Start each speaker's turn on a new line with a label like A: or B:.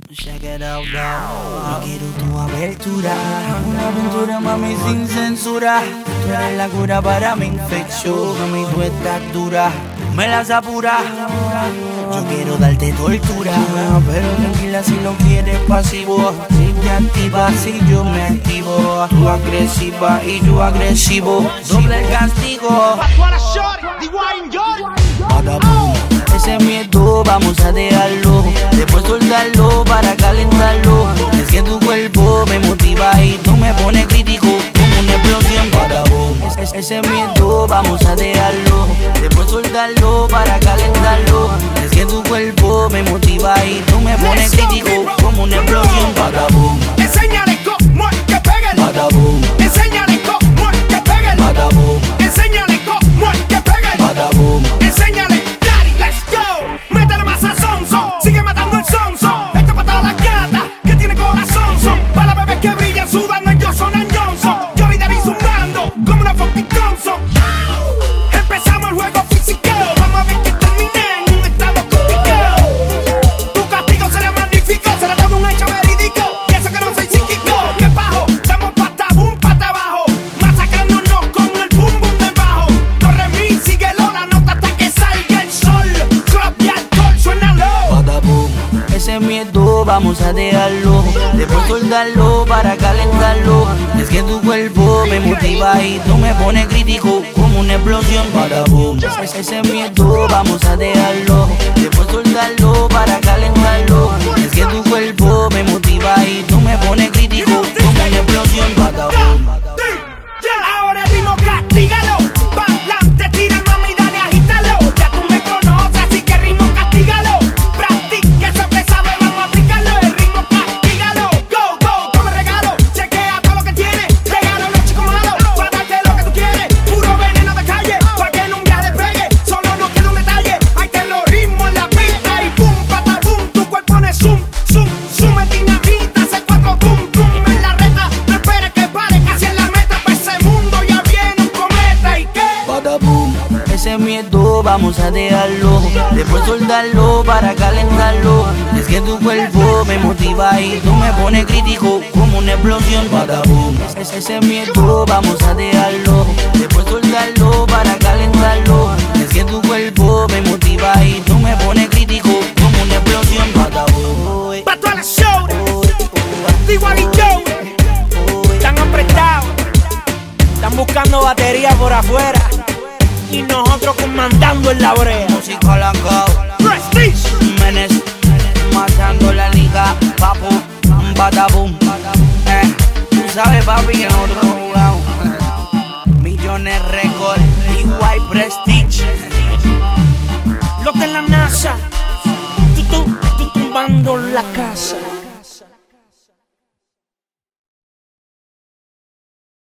A: Check it out, no quiero tu abertura. Una aventura, mami, sin censura. Tú eres la cura para mi infección. Mami, tú estás dura, me las apura. Yo quiero darte tortura, pero tranquila si lo quieres pasivo. Si te activas, si yo me activo. Tú agresiva y yo agresivo. Doble el castigo. Ese miedo vamos a dejarlo, después soltarlo para calentarlo. Es que tu cuerpo me motiva y tú me pones crítico como una explosión. Ese miedo vamos a dejarlo, después soltarlo para calentarlo. Es que tu cuerpo me motiva y tú me pones crítico como una explosión. Badabum.
B: Enséñale cómo es que peguen.
A: Badabum.
B: Enséñale cómo es que peguen.
A: Badabum.
B: Enséñale cómo es que peguen.
A: Badabum.
B: Enséñale, daddy, let's go. Métele más a sonso, sigue matando el sonso. Esto para todas las gatas que tiene corazón. Son para las bebés que brillan, sudando en Johnson & Johnson. Yo vi David zumbando como una fucking Thompson. Empezamos el juego físico, vamos a ver que termine en un estado complicado. Tu castigo será magnífico, será todo un hecho verídico. Y eso que no soy psíquico, que bajo, damos pata boom, pata abajo. Masacrándonos con el boom boom del bajo. Corre mi, síguelo, la nota hasta que salga el sol. Club y alcohol, suénalo.
A: Badabum. Ese miedo vamos a dejarlo, después soltarlo para calentarlo. Es que tu cuerpo me motiva y tú me pones crítico como una explosión. Badabum. Ese miedo vamos a dejarlo, después soltarlo para calentarlo. Es que tu cuerpo me motiva y tú me pones crítico como una explosión. Badabum.
B: Ahora el ritmo castígalo. Pa'lante, tira mami, dale, agítalo. Ya tú me conoces, así que el ritmo castígalo. Practica eso que sabe, vamos a aplicarlo. El ritmo castígalo. Go, go, toma regalo. Chequea todo lo que tienes. Regalo a los chicos malos. Para darte lo que tú quieres. Puro veneno de calle. Pa' que en un viaje despegue. Solo nos queda un detalle. Ahí te lo ritmo en la pista. Y boom, pata, boom. Tu cuerpo pone zoom, zoom, zoom. Es dinamita, hace cuatro boom, boom. En la reta, no esperes que pare. Casi en la meta, pa' ese mundo ya viene un cometa. ¿Y qué?
A: Badabum. Ese miedo vamos a dejarlo, después soltarlo para calentarlo. Es que tu cuerpo me motiva y tú me pones crítico como una explosión. Badabum. Ese miedo vamos a dejarlo, después soltarlo para calentarlo. Es que tu cuerpo me motiva y tú me pones crítico como una explosión. Badabum.
B: Pa' todas las shows, igual y yo, están apretados, están buscando batería por afuera y nosotros comandando en la brea.
A: Música langao,
B: Prestige,
A: Menes, matando la liga, papu, badabum. Tú sabes, papi, que nosotros no jugamos. Millones récord, igual Prestige.
B: los de la NASA, tú tumbando la casa.